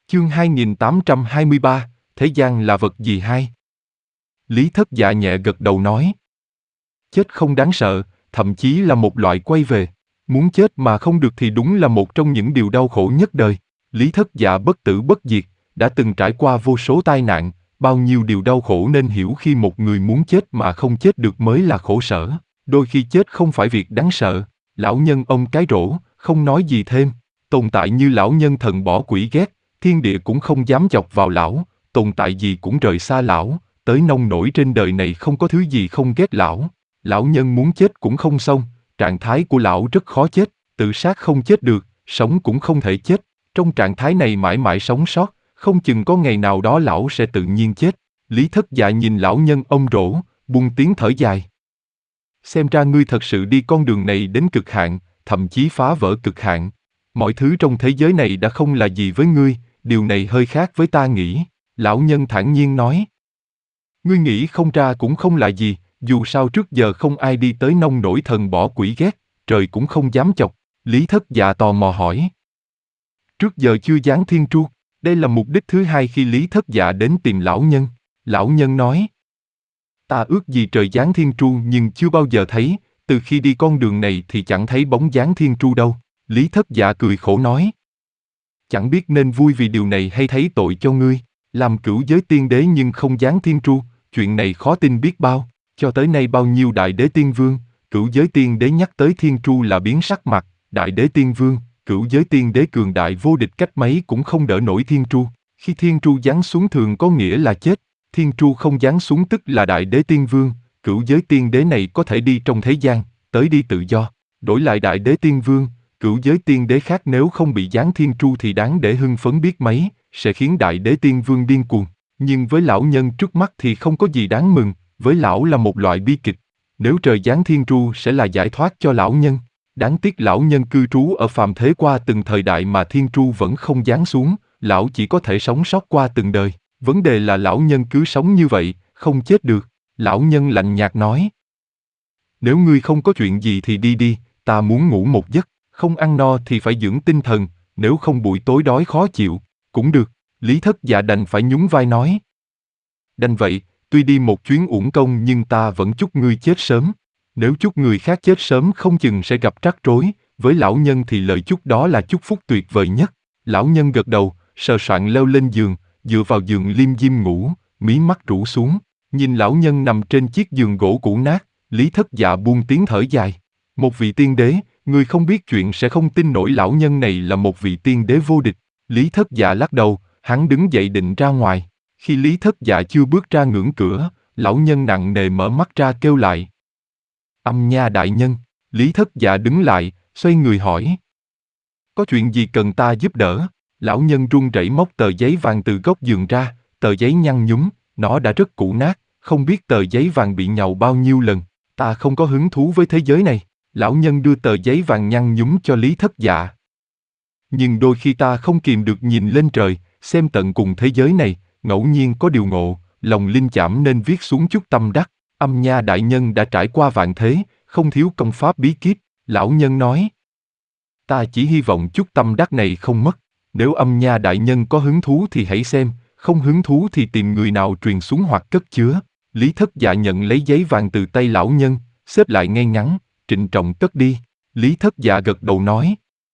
Chương 2823, thế gian là vật gì hai? Lý Thất Dạ nhẹ gật đầu nói. Chết không đáng sợ, thậm chí là một loại quay về. Muốn chết mà không được thì đúng là một trong những điều đau khổ nhất đời. Lý Thất Dạ bất tử bất diệt, đã từng trải qua vô số tai nạn, bao nhiêu điều đau khổ nên hiểu khi một người muốn chết mà không chết được mới là khổ sở. Đôi khi chết không phải việc đáng sợ. Lão nhân ông cái rổ, không nói gì thêm. Tồn tại như lão nhân thần bỏ quỷ ghét, thiên địa cũng không dám chọc vào lão, tồn tại gì cũng rời xa lão, tới nông nổi trên đời này không có thứ gì không ghét lão. Lão nhân muốn chết cũng không xong, trạng thái của lão rất khó chết, tự sát không chết được, sống cũng không thể chết. Trong trạng thái này mãi mãi sống sót, không chừng có ngày nào đó lão sẽ tự nhiên chết. Lý Thất Dạ nhìn lão nhân ông rổ, buông tiếng thở dài. Xem ra ngươi thật sự đi con đường này đến cực hạn, thậm chí phá vỡ cực hạn. Mọi thứ trong thế giới này đã không là gì với ngươi, điều này hơi khác với ta nghĩ. Lão nhân thản nhiên nói. Ngươi nghĩ không ra cũng không là gì, dù sao trước giờ không ai đi tới nông nổi thần bỏ quỷ ghét, trời cũng không dám chọc. Lý Thất Dạ tò mò hỏi. Trước giờ chưa giáng thiên tru, đây là mục đích thứ hai khi Lý Thất Dạ đến tìm lão nhân. Lão nhân nói. Ta ước gì trời giáng thiên tru nhưng chưa bao giờ thấy, từ khi đi con đường này thì chẳng thấy bóng dáng thiên tru đâu. Lý Thất Dạ cười khổ nói. Chẳng biết nên vui vì điều này hay thấy tội cho ngươi, làm cửu giới tiên đế nhưng không giáng thiên tru, chuyện này khó tin biết bao, cho tới nay bao nhiêu đại đế tiên vương, cửu giới tiên đế nhắc tới thiên tru là biến sắc mặt, đại đế tiên vương, cửu giới tiên đế cường đại vô địch cách mấy cũng không đỡ nổi thiên tru, khi thiên tru giáng xuống thường có nghĩa là chết, thiên tru không giáng xuống tức là đại đế tiên vương, cửu giới tiên đế này có thể đi trong thế gian, tới đi tự do, đổi lại đại đế tiên vương, cửu giới tiên đế khác nếu không bị giáng thiên tru thì đáng để hưng phấn biết mấy, sẽ khiến đại đế tiên vương điên cuồng. Nhưng với lão nhân trước mắt thì không có gì đáng mừng, với lão là một loại bi kịch. Nếu trời giáng thiên tru sẽ là giải thoát cho lão nhân. Đáng tiếc lão nhân cư trú ở phàm thế qua từng thời đại mà thiên tru vẫn không giáng xuống, lão chỉ có thể sống sót qua từng đời. Vấn đề là lão nhân cứ sống như vậy, không chết được. Lão nhân lạnh nhạt nói. Nếu ngươi không có chuyện gì thì đi đi, ta muốn ngủ một giấc. Không ăn no thì phải dưỡng tinh thần, nếu không buổi tối đói khó chịu. Cũng được, Lý Thất Dạ đành phải nhún vai nói. Đành vậy, tuy đi một chuyến uổng công nhưng ta vẫn chúc ngươi chết sớm. Nếu chúc người khác chết sớm không chừng sẽ gặp trắc rối, với lão nhân thì lời chúc đó là chúc phúc tuyệt vời nhất. Lão nhân gật đầu, sờ soạng leo lên giường, dựa vào giường liêm diêm ngủ, mí mắt rũ xuống. Nhìn lão nhân nằm trên chiếc giường gỗ cũ nát, Lý Thất Dạ buông tiếng thở dài. Một vị tiên đế, người không biết chuyện sẽ không tin nổi lão nhân này là một vị tiên đế vô địch. Lý Thất Dạ lắc đầu, hắn đứng dậy định ra ngoài. Khi Lý Thất Dạ chưa bước ra ngưỡng cửa, lão nhân nặng nề mở mắt ra kêu lại. Âm Nha đại nhân. Lý Thất Dạ đứng lại, xoay người hỏi. Có chuyện gì cần ta giúp đỡ? Lão nhân run rẩy móc tờ giấy vàng từ góc giường ra, tờ giấy nhăn nhúm, nó đã rất cũ nát, không biết tờ giấy vàng bị nhàu bao nhiêu lần. Ta không có hứng thú với thế giới này. Lão nhân đưa tờ giấy vàng nhăn nhúm cho Lý Thất Dạ. Nhưng đôi khi ta không kìm được nhìn lên trời, xem tận cùng thế giới này, ngẫu nhiên có điều ngộ, lòng linh cảm nên viết xuống chút tâm đắc. Âm Nha đại nhân đã trải qua vạn thế, không thiếu công pháp bí kíp, lão nhân nói. Ta chỉ hy vọng chút tâm đắc này không mất, nếu Âm Nha đại nhân có hứng thú thì hãy xem, không hứng thú thì tìm người nào truyền xuống hoặc cất chứa. Lý Thất Dạ nhận lấy giấy vàng từ tay lão nhân, xếp lại ngay ngắn, trịnh trọng cất đi. Lý Thất Dạ gật đầu nói.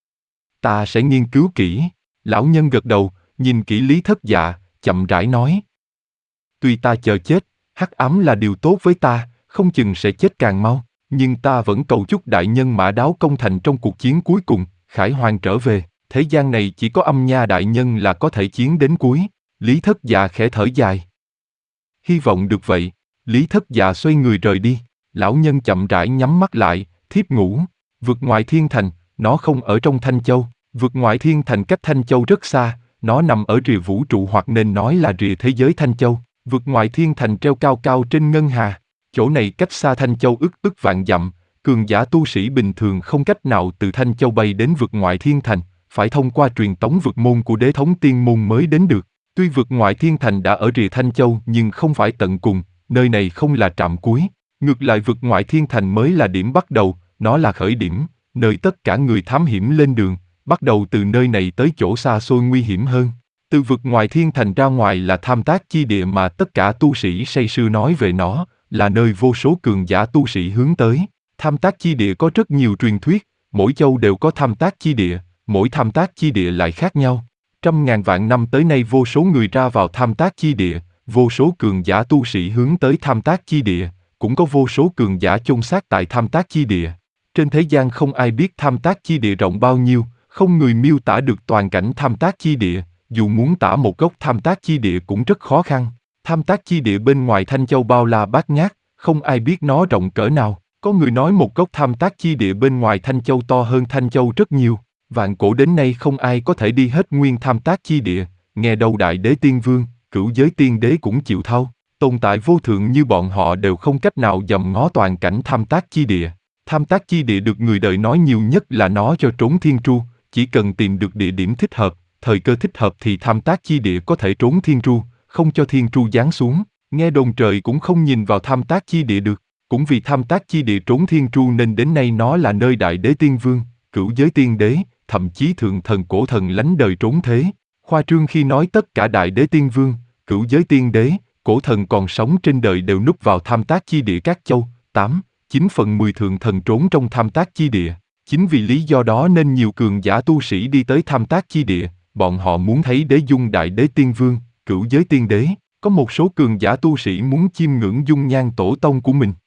Ta sẽ nghiên cứu kỹ. Lão nhân gật đầu, nhìn kỹ Lý Thất Dạ, chậm rãi nói. Tuy ta chờ chết, hắc ám là điều tốt với ta, không chừng sẽ chết càng mau, nhưng ta vẫn cầu chúc đại nhân mã đáo công thành trong cuộc chiến cuối cùng, khải hoàn trở về. Thế gian này chỉ có Âm Nha đại nhân là có thể chiến đến cuối. Lý Thất Dạ khẽ thở dài. Hy vọng được vậy. Lý Thất Dạ xoay người rời đi. Lão nhân chậm rãi nhắm mắt lại, thiếp ngủ. Vực ngoại thiên thành, nó không ở trong Thanh Châu. Vực ngoại thiên thành cách Thanh Châu rất xa, nó nằm ở rìa vũ trụ hoặc nên nói là rìa thế giới Thanh Châu. Vực ngoại thiên thành treo cao cao trên ngân hà. Chỗ này cách xa Thanh Châu ức vạn dặm, cường giả tu sĩ bình thường không cách nào từ Thanh Châu bay đến vực ngoại thiên thành, phải thông qua truyền tống vực môn của đế thống tiên môn mới đến được. Tuy vực ngoại thiên thành đã ở rìa Thanh Châu nhưng không phải tận cùng, nơi này không là trạm cuối. Ngược lại vực ngoại thiên thành mới là điểm bắt đầu, nó là khởi điểm, nơi tất cả người thám hiểm lên đường, bắt đầu từ nơi này tới chỗ xa xôi nguy hiểm hơn. Từ vực ngoài thiên thành ra ngoài là tham tác chi địa mà tất cả tu sĩ say sưa nói về nó, là nơi vô số cường giả tu sĩ hướng tới. Tham tác chi địa có rất nhiều truyền thuyết, mỗi châu đều có tham tác chi địa, mỗi tham tác chi địa lại khác nhau. Trăm ngàn vạn năm tới nay vô số người ra vào tham tác chi địa, vô số cường giả tu sĩ hướng tới tham tác chi địa, cũng có vô số cường giả chôn xác tại tham tác chi địa. Trên thế gian không ai biết tham tác chi địa rộng bao nhiêu, không người miêu tả được toàn cảnh tham tác chi địa, dù muốn tả một góc tham tác chi địa cũng rất khó khăn. Tham tác chi địa bên ngoài Thanh Châu bao la bát ngát, không ai biết nó rộng cỡ nào. Có người nói một góc tham tác chi địa bên ngoài Thanh Châu to hơn Thanh Châu rất nhiều. Vạn cổ đến nay không ai có thể đi hết nguyên tham tác chi địa, nghe đầu Đại Đế Tiên Vương, Cửu Giới Tiên Đế cũng chịu thâu. Tồn tại vô thượng như bọn họ đều không cách nào dòm ngó toàn cảnh tham tác chi địa. Tham tác chi địa được người đời nói nhiều nhất là nó cho trốn thiên tru, chỉ cần tìm được địa điểm thích hợp, thời cơ thích hợp thì tham tác chi địa có thể trốn thiên tru, không cho thiên tru giáng xuống. Nghe đồn trời cũng không nhìn vào tham tác chi địa được. Cũng vì tham tác chi địa trốn thiên tru nên đến nay nó là nơi Đại Đế Tiên Vương, Cửu Giới Tiên Đế, thậm chí thượng thần cổ thần lánh đời trốn thế. Khoa trương khi nói tất cả Đại Đế Tiên Vương, Cửu Giới Tiên Đế, cổ thần còn sống trên đời đều núp vào tham tác chi địa các châu, 9/10 thượng thần trốn trong tham tác chi địa. Chính vì lý do đó nên nhiều cường giả tu sĩ đi tới tham tác chi địa, bọn họ muốn thấy đế dung Đại Đế Tiên Vương, Cửu Giới Tiên Đế. Có một số cường giả tu sĩ muốn chiêm ngưỡng dung nhan tổ tông của mình.